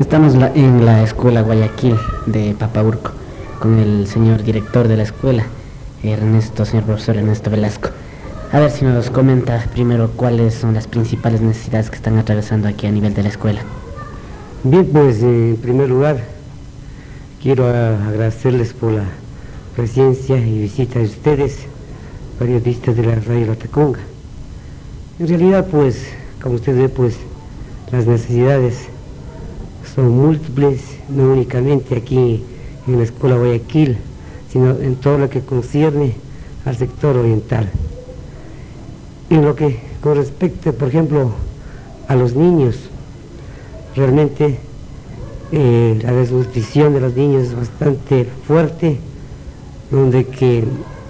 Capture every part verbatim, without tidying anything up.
Estamos la- en la escuela Guayaquil de Papaurco con el señor director de la escuela, Ernesto, señor profesor Ernesto Velasco. A ver si nos comenta primero cuáles son las principales necesidades que están atravesando aquí a nivel de la escuela. Bien, pues en primer lugar quiero a- agradecerles por la presencia y visita de ustedes, periodistas de la Radio La Tacunga. En realidad, pues, como usted ve, pues, las necesidades son múltiples, no únicamente aquí en la Escuela Guayaquil, sino en todo lo que concierne al sector oriental. En lo que con respecto, por ejemplo, a los niños, realmente eh, la desnutrición de los niños es bastante fuerte, donde que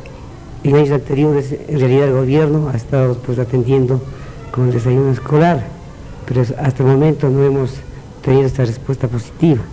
en años anteriores en realidad el gobierno ha estado pues atendiendo con el desayuno escolar, pero hasta el momento no hemos tenido esta respuesta positiva.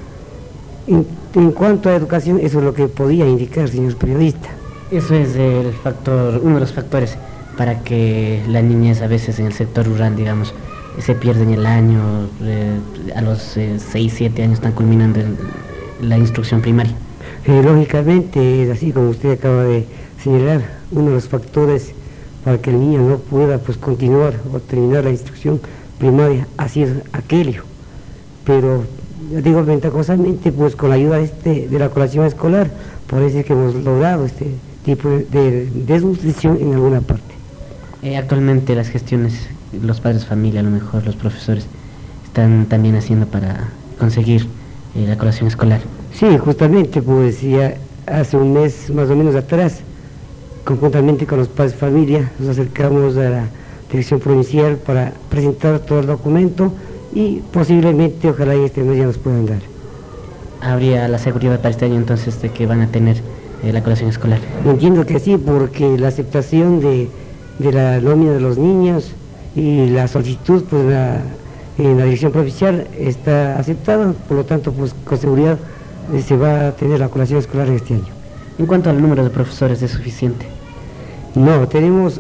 En, en cuanto a educación, eso es lo que podía indicar, señor periodista. Eso es el factor, uno de los factores para que la niñez a veces en el sector rural, digamos, se pierde en el año, eh, a los seis, siete años están culminando el- la instrucción primaria. Eh, lógicamente es así como usted acaba de señalar, uno de los factores para que el niño no pueda pues continuar o terminar la instrucción primaria, así es aquello. Pero yo digo ventajosamente pues con la ayuda de, este, de la colación escolar, parece que hemos logrado este tipo de, de desnutrición en alguna parte. Eh, actualmente las gestiones, los padres de familia, a lo mejor los profesores, están también haciendo para conseguir eh, la colación escolar. Sí, justamente, pues ya hace un mes más o menos atrás, conjuntamente con los padres de familia, nos acercamos a la dirección provincial para presentar todo el documento y posiblemente, ojalá y este mes ya nos puedan dar. ¿Habría la seguridad para este año entonces de que van a tener eh, la colación escolar? Entiendo que sí, porque la aceptación de, de la nómina de los niños y la solicitud, pues la, en la dirección provincial está aceptada, por lo tanto, pues con seguridad eh, se va a tener la colación escolar en este año. En cuanto al número de profesores, ¿es suficiente? No, tenemos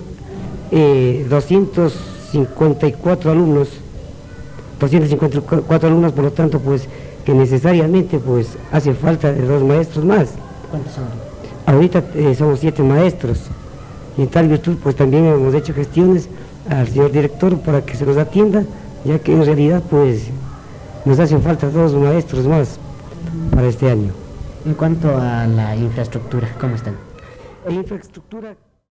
eh, doscientos cincuenta y cuatro alumnos, doscientos cincuenta y cuatro alumnos, por lo tanto, pues que necesariamente pues hace falta de dos maestros más. ¿Cuántos son? Ahorita eh, somos siete maestros y en tal virtud pues también hemos hecho gestiones al señor director para que se nos atienda, ya que en realidad pues nos hacen falta dos maestros más para este año. En cuanto a la infraestructura, ¿cómo están? La infraestructura